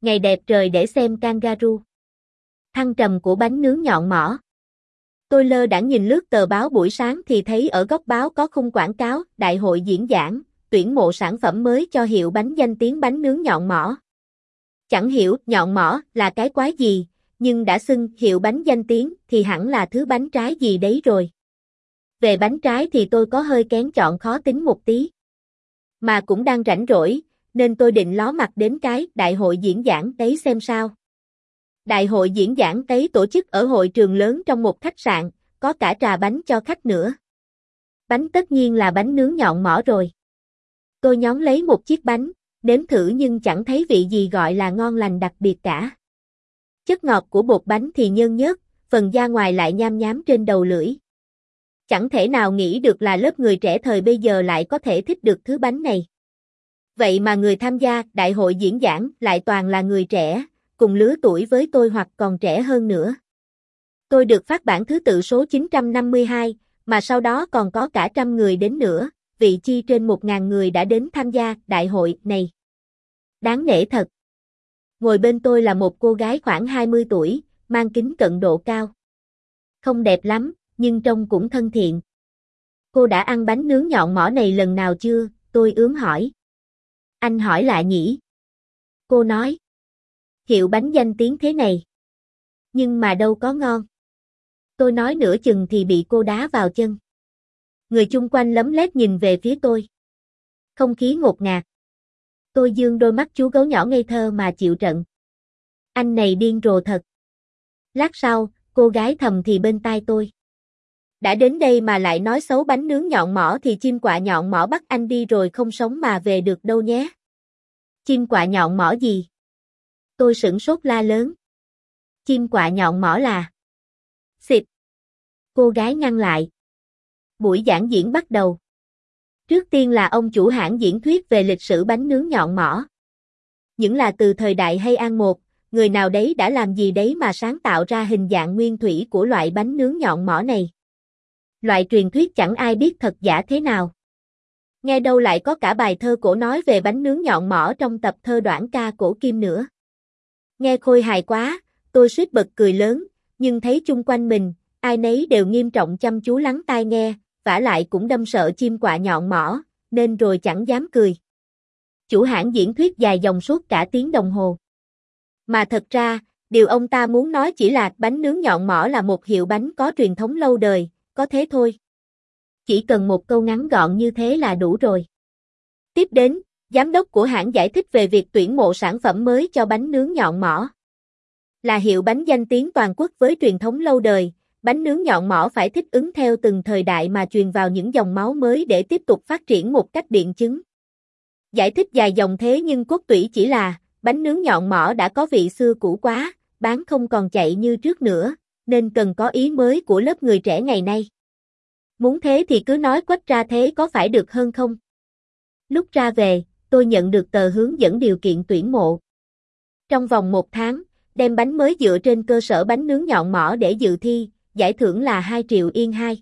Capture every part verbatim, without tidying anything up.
Ngày đẹp trời để xem kangaroo. Thăng trầm của bánh nướng nhọn mỏ. Tôi lơ đãng nhìn lướt tờ báo buổi sáng thì thấy ở góc báo có khung quảng cáo đại hội diễn giảng, tuyển mộ sản phẩm mới cho hiệu bánh danh tiếng bánh nướng nhọn mỏ. Chẳng hiểu nhọn mỏ là cái quái gì, nhưng đã xưng hiệu bánh danh tiếng thì hẳn là thứ bánh trái gì đấy rồi. Về bánh trái thì tôi có hơi kén chọn khó tính một tí. Mà cũng đang rảnh rỗi, nên tôi định ló mặt đến cái đại hội diễn giảng đấy xem sao. Đại hội diễn giảng ấy tổ chức ở hội trường lớn trong một khách sạn, có cả trà bánh cho khách nữa. Bánh tất nhiên là bánh nướng nhọn mỏ rồi. Tôi nhón lấy một chiếc bánh, nếm thử nhưng chẳng thấy vị gì gọi là ngon lành đặc biệt cả. Chất ngọt của bột bánh thì nhơn nhớt, phần da ngoài lại nham nhám trên đầu lưỡi. Chẳng thể nào nghĩ được là lớp người trẻ thời bây giờ lại có thể thích được thứ bánh này. Vậy mà người tham gia đại hội diễn giảng lại toàn là người trẻ, cùng lứa tuổi với tôi hoặc còn trẻ hơn nữa. Tôi được phát bản thứ tự số chín trăm năm mươi hai, mà sau đó còn có cả trăm người đến nữa, vị chi trên một ngàn người đã đến tham gia đại hội này. Đáng nể thật. Ngồi bên tôi là một cô gái khoảng hai mươi tuổi, mang kính cận độ cao. Không đẹp lắm, nhưng trông cũng thân thiện. Cô đã ăn bánh nướng nhọn mỏ này lần nào chưa? Tôi ướm hỏi. Anh hỏi lạ nhỉ? Cô nói. Hiệu bánh danh tiếng thế này. Nhưng mà đâu có ngon. Tôi nói nửa chừng thì bị cô đá vào chân. Người chung quanh lấm lét nhìn về phía tôi. Không khí ngột ngạt. Tôi dương đôi mắt chú gấu nhỏ ngây thơ mà chịu trận. Anh này điên rồ thật. Lát sau, cô gái thầm thì bên tai tôi. Đã đến đây mà lại nói xấu bánh nướng nhọn mỏ thì chim quạ nhọn mỏ bắt anh đi rồi không sống mà về được đâu nhé. Chim quạ nhọn mỏ gì? Tôi sửng sốt la lớn. Chim quạ nhọn mỏ là... Xịt. Cô gái ngăn lại. Buổi giảng diễn bắt đầu. Trước tiên là ông chủ hãng diễn thuyết về lịch sử bánh nướng nhọn mỏ. Những là từ thời đại hay An một, người nào đấy đã làm gì đấy mà sáng tạo ra hình dạng nguyên thủy của loại bánh nướng nhọn mỏ này. Loại truyền thuyết chẳng ai biết thật giả thế nào. Nghe đâu lại có cả bài thơ cổ nói về bánh nướng nhọn mỏ trong tập thơ Đoản ca cổ kim nữa. Nghe khôi hài quá, tôi suýt bật cười lớn, nhưng thấy chung quanh mình, ai nấy đều nghiêm trọng chăm chú lắng tai nghe, vả lại cũng đâm sợ chim quạ nhọn mỏ, nên rồi chẳng dám cười. Chủ hãng diễn thuyết dài dòng suốt cả tiếng đồng hồ. Mà thật ra, điều ông ta muốn nói chỉ là bánh nướng nhọn mỏ là một hiệu bánh có truyền thống lâu đời, có thế thôi. Chỉ cần một câu ngắn gọn như thế là đủ rồi. Tiếp đến, giám đốc của hãng giải thích về việc tuyển mộ sản phẩm mới cho bánh nướng nhọn mỏ. Là hiệu bánh danh tiếng toàn quốc với truyền thống lâu đời, bánh nướng nhọn mỏ phải thích ứng theo từng thời đại mà truyền vào những dòng máu mới để tiếp tục phát triển một cách biện chứng. Giải thích dài dòng thế nhưng cốt tủy chỉ là, bánh nướng nhọn mỏ đã có vị xưa cũ quá, bán không còn chạy như trước nữa, nên cần có ý mới của lớp người trẻ ngày nay. Muốn thế thì cứ nói quách ra thế có phải được hơn không? Lúc ra về, tôi nhận được tờ hướng dẫn điều kiện tuyển mộ. Trong vòng một tháng, đem bánh mới dựa trên cơ sở bánh nướng nhọn mỏ để dự thi, giải thưởng là hai triệu yên hai.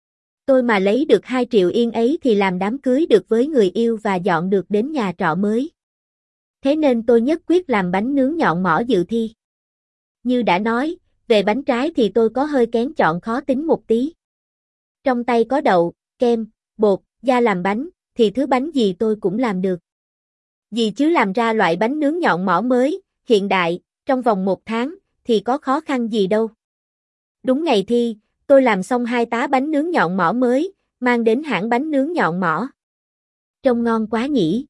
Tôi mà lấy được hai triệu yên ấy thì làm đám cưới được với người yêu và dọn được đến nhà trọ mới. Thế nên tôi nhất quyết làm bánh nướng nhọn mỏ dự thi. Như đã nói, về bánh trái thì tôi có hơi kén chọn khó tính một tí. Trong tay có đậu, kem, bột, da làm bánh, thì thứ bánh gì tôi cũng làm được. Gì chứ làm ra loại bánh nướng nhọn mỏ mới, hiện đại, trong vòng một tháng, thì có khó khăn gì đâu. Đúng ngày thi, tôi làm xong hai tá bánh nướng nhọn mỏ mới, mang đến hãng bánh nướng nhọn mỏ. Trông ngon quá nhỉ.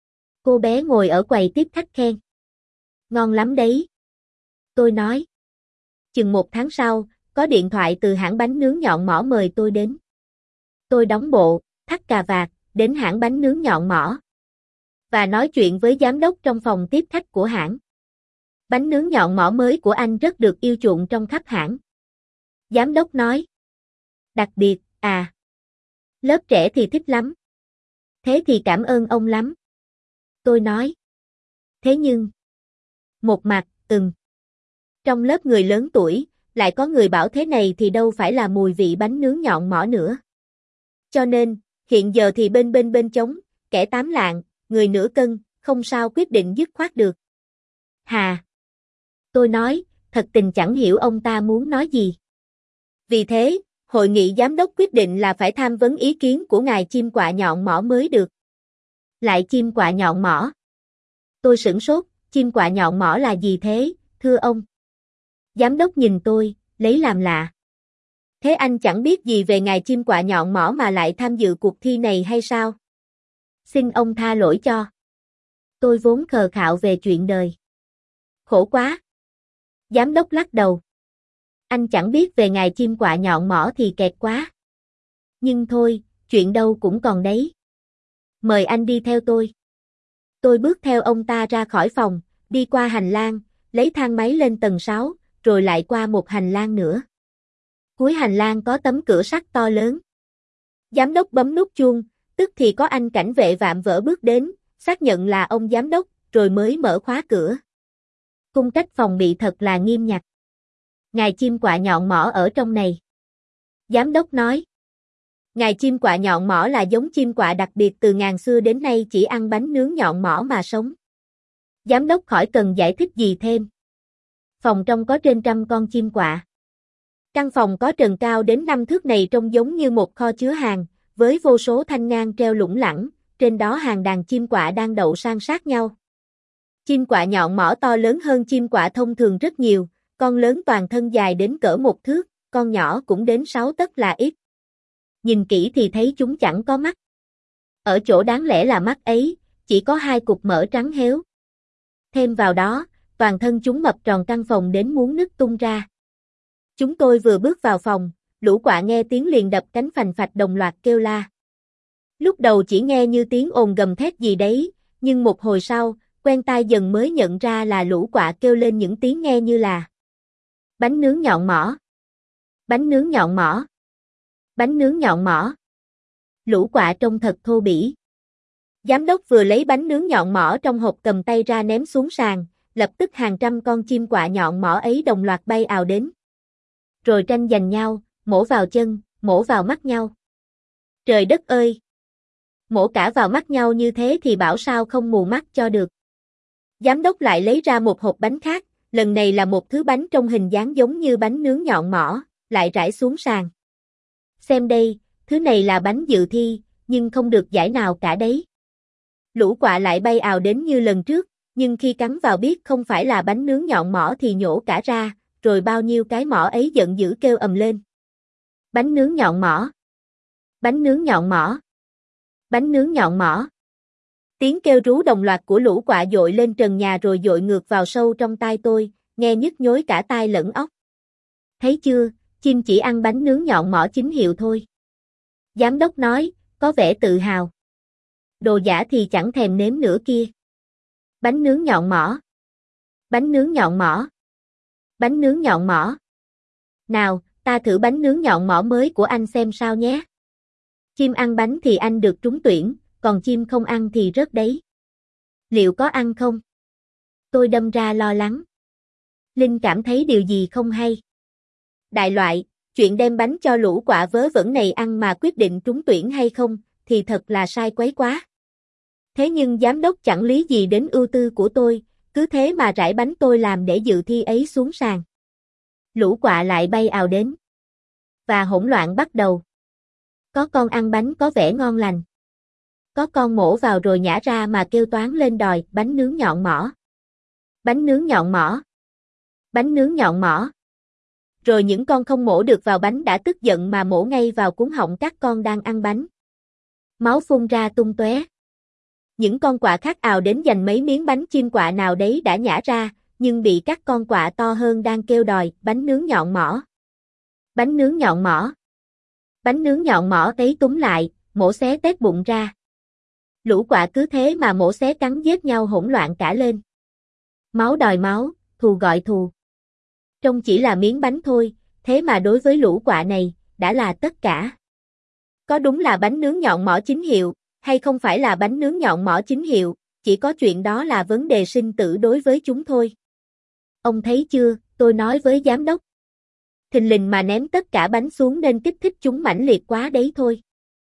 Cô bé ngồi ở quầy tiếp khách khen. Ngon lắm đấy. Tôi nói. Chừng một tháng sau, có điện thoại từ hãng bánh nướng nhọn mỏ mời tôi đến. Tôi đóng bộ, thắt cà vạt, đến hãng bánh nướng nhọn mỏ. Và nói chuyện với giám đốc trong phòng tiếp khách của hãng. Bánh nướng nhọn mỏ mới của anh rất được yêu chuộng trong khắp hãng. Giám đốc nói. Đặc biệt, à. Lớp trẻ thì thích lắm. Thế thì cảm ơn ông lắm. Tôi nói. Thế nhưng. Một mặt, ừm. Trong lớp người lớn tuổi, lại có người bảo thế này thì đâu phải là mùi vị bánh nướng nhọn mỏ nữa. Cho nên, hiện giờ thì bên bên bên trống, kẻ tám lạng, người nửa cân, không sao quyết định dứt khoát được. Hà. Tôi nói, thật tình chẳng hiểu ông ta muốn nói gì. Vì thế, hội nghị giám đốc quyết định là phải tham vấn ý kiến của ngài chim quạ nhọn mỏ mới được. Lại chim quạ nhọn mỏ. Tôi sửng sốt, chim quạ nhọn mỏ là gì thế, thưa ông? Giám đốc nhìn tôi, lấy làm lạ. Thế anh chẳng biết gì về ngài chim quạ nhọn mỏ mà lại tham dự cuộc thi này hay sao? Xin ông tha lỗi cho. Tôi vốn khờ khạo về chuyện đời. Khổ quá. Giám đốc lắc đầu. Anh chẳng biết về ngài chim quạ nhọn mỏ thì kẹt quá. Nhưng thôi, chuyện đâu cũng còn đấy. Mời anh đi theo tôi. Tôi bước theo ông ta ra khỏi phòng, đi qua hành lang, lấy thang máy lên tầng sáu, rồi lại qua một hành lang nữa. Cuối hành lang có tấm cửa sắt to lớn. Giám đốc bấm nút chuông, tức thì có anh cảnh vệ vạm vỡ bước đến, xác nhận là ông giám đốc, rồi mới mở khóa cửa. Cung cách phòng bị thật là nghiêm ngặt. Ngài chim quạ nhọn mỏ ở trong này. Giám đốc nói. Ngài chim quạ nhọn mỏ là giống chim quạ đặc biệt từ ngàn xưa đến nay chỉ ăn bánh nướng nhọn mỏ mà sống. Giám đốc khỏi cần giải thích gì thêm. Phòng trong có trên trăm con chim quạ. Căn phòng có trần cao đến năm thước này trông giống như một kho chứa hàng, với vô số thanh ngang treo lủng lẳng, trên đó hàng đàn chim quạ đang đậu san sát nhau. Chim quạ nhọn mỏ to lớn hơn chim quạ thông thường rất nhiều, con lớn toàn thân dài đến cỡ một thước, con nhỏ cũng đến sáu tấc là ít. Nhìn kỹ thì thấy chúng chẳng có mắt. Ở chỗ đáng lẽ là mắt ấy, chỉ có hai cục mỡ trắng héo. Thêm vào đó, toàn thân chúng mập tròn căn phòng đến muốn nứt tung ra. Chúng tôi vừa bước vào phòng, lũ quạ nghe tiếng liền đập cánh phành phạch đồng loạt kêu la. Lúc đầu chỉ nghe như tiếng ồn gầm thét gì đấy, nhưng một hồi sau, quen tai dần mới nhận ra là lũ quạ kêu lên những tiếng nghe như là bánh nướng nhọn mỏ, bánh nướng nhọn mỏ, bánh nướng nhọn mỏ. Lũ quạ trông thật thô bỉ. Giám đốc vừa lấy bánh nướng nhọn mỏ trong hộp cầm tay ra ném xuống sàn, lập tức hàng trăm con chim quạ nhọn mỏ ấy đồng loạt bay ào đến. Rồi tranh giành nhau, mổ vào chân, mổ vào mắt nhau. Trời đất ơi! Mổ cả vào mắt nhau như thế thì bảo sao không mù mắt cho được. Giám đốc lại lấy ra một hộp bánh khác, lần này là một thứ bánh trong hình dáng giống như bánh nướng nhọn mỏ, lại rải xuống sàn. Xem đây, thứ này là bánh dự thi, nhưng không được giải nào cả đấy. Lũ quạ lại bay ào đến như lần trước, nhưng khi cắn vào biết không phải là bánh nướng nhọn mỏ thì nhổ cả ra, rồi bao nhiêu cái mỏ ấy giận dữ kêu ầm lên. Bánh nướng nhọn mỏ. Bánh nướng nhọn mỏ. Bánh nướng nhọn mỏ. Tiếng kêu rú đồng loạt của lũ quạ dội lên trần nhà rồi dội ngược vào sâu trong tai tôi, nghe nhức nhối cả tai lẫn óc. Thấy chưa, chim chỉ ăn bánh nướng nhọn mỏ chính hiệu thôi. Giám đốc nói, có vẻ tự hào. Đồ giả thì chẳng thèm nếm nữa kia. Bánh nướng nhọn mỏ. Bánh nướng nhọn mỏ. Bánh nướng nhọn mỏ. Nào, ta thử bánh nướng nhọn mỏ mới của anh xem sao nhé. Chim ăn bánh thì anh được trúng tuyển, còn chim không ăn thì rớt đấy. Liệu có ăn không? Tôi đâm ra lo lắng. Linh cảm thấy điều gì không hay. Đại loại, chuyện đem bánh cho lũ quạ vớ vẩn này ăn mà quyết định trúng tuyển hay không, thì thật là sai quấy quá. Thế nhưng giám đốc chẳng lý gì đến ưu tư của tôi, cứ thế mà rải bánh tôi làm để dự thi ấy xuống sàn. Lũ quạ lại bay ào đến. Và hỗn loạn bắt đầu. Có con ăn bánh có vẻ ngon lành. Có con mổ vào rồi nhả ra mà kêu toáng lên đòi bánh nướng nhọn mỏ. Bánh nướng nhọn mỏ. Bánh nướng nhọn mỏ. Rồi những con không mổ được vào bánh đã tức giận mà mổ ngay vào cuống họng các con đang ăn bánh. Máu phun ra tung tóe. Những con quạ khác ào đến giành mấy miếng bánh chim quạ nào đấy đã nhả ra, nhưng bị các con quạ to hơn đang kêu đòi bánh nướng nhọn mỏ. Bánh nướng nhọn mỏ. Bánh nướng nhọn mỏ ấy túm lại, mổ xé tét bụng ra. Lũ quạ cứ thế mà mổ xé cắn giết nhau hỗn loạn cả lên. Máu đòi máu, thù gọi thù. Trông chỉ là miếng bánh thôi, thế mà đối với lũ quạ này, đã là tất cả. Có đúng là bánh nướng nhọn mỏ chính hiệu, hay không phải là bánh nướng nhọn mỏ chính hiệu, chỉ có chuyện đó là vấn đề sinh tử đối với chúng thôi. Ông thấy chưa, tôi nói với giám đốc. Thình lình mà ném tất cả bánh xuống nên kích thích chúng mãnh liệt quá đấy thôi.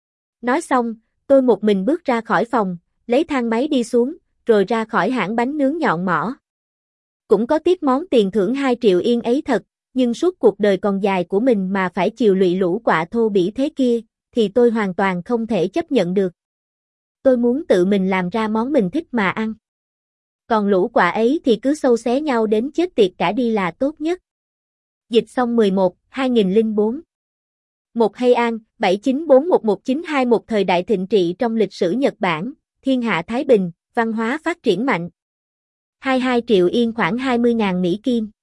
Nói xong, tôi một mình bước ra khỏi phòng, lấy thang máy đi xuống, rồi ra khỏi hãng bánh nướng nhọn mỏ. Cũng có tiếc món tiền thưởng hai triệu yên ấy thật, nhưng suốt cuộc đời còn dài của mình mà phải chịu lụy lũ quạ thô bỉ thế kia, thì tôi hoàn toàn không thể chấp nhận được. Tôi muốn tự mình làm ra món mình thích mà ăn. Còn lũ quạ ấy thì cứ xâu xé nhau đến chết tiệt cả đi là tốt nhất. Dịch xong mười một, hai nghìn lẻ bốn. Một Hay An, bảy chín bốn một một chín hai một thời đại thịnh trị trong lịch sử Nhật Bản, thiên hạ thái bình, văn hóa phát triển mạnh. hai mươi hai triệu yên khoảng hai mươi nghìn Mỹ Kim.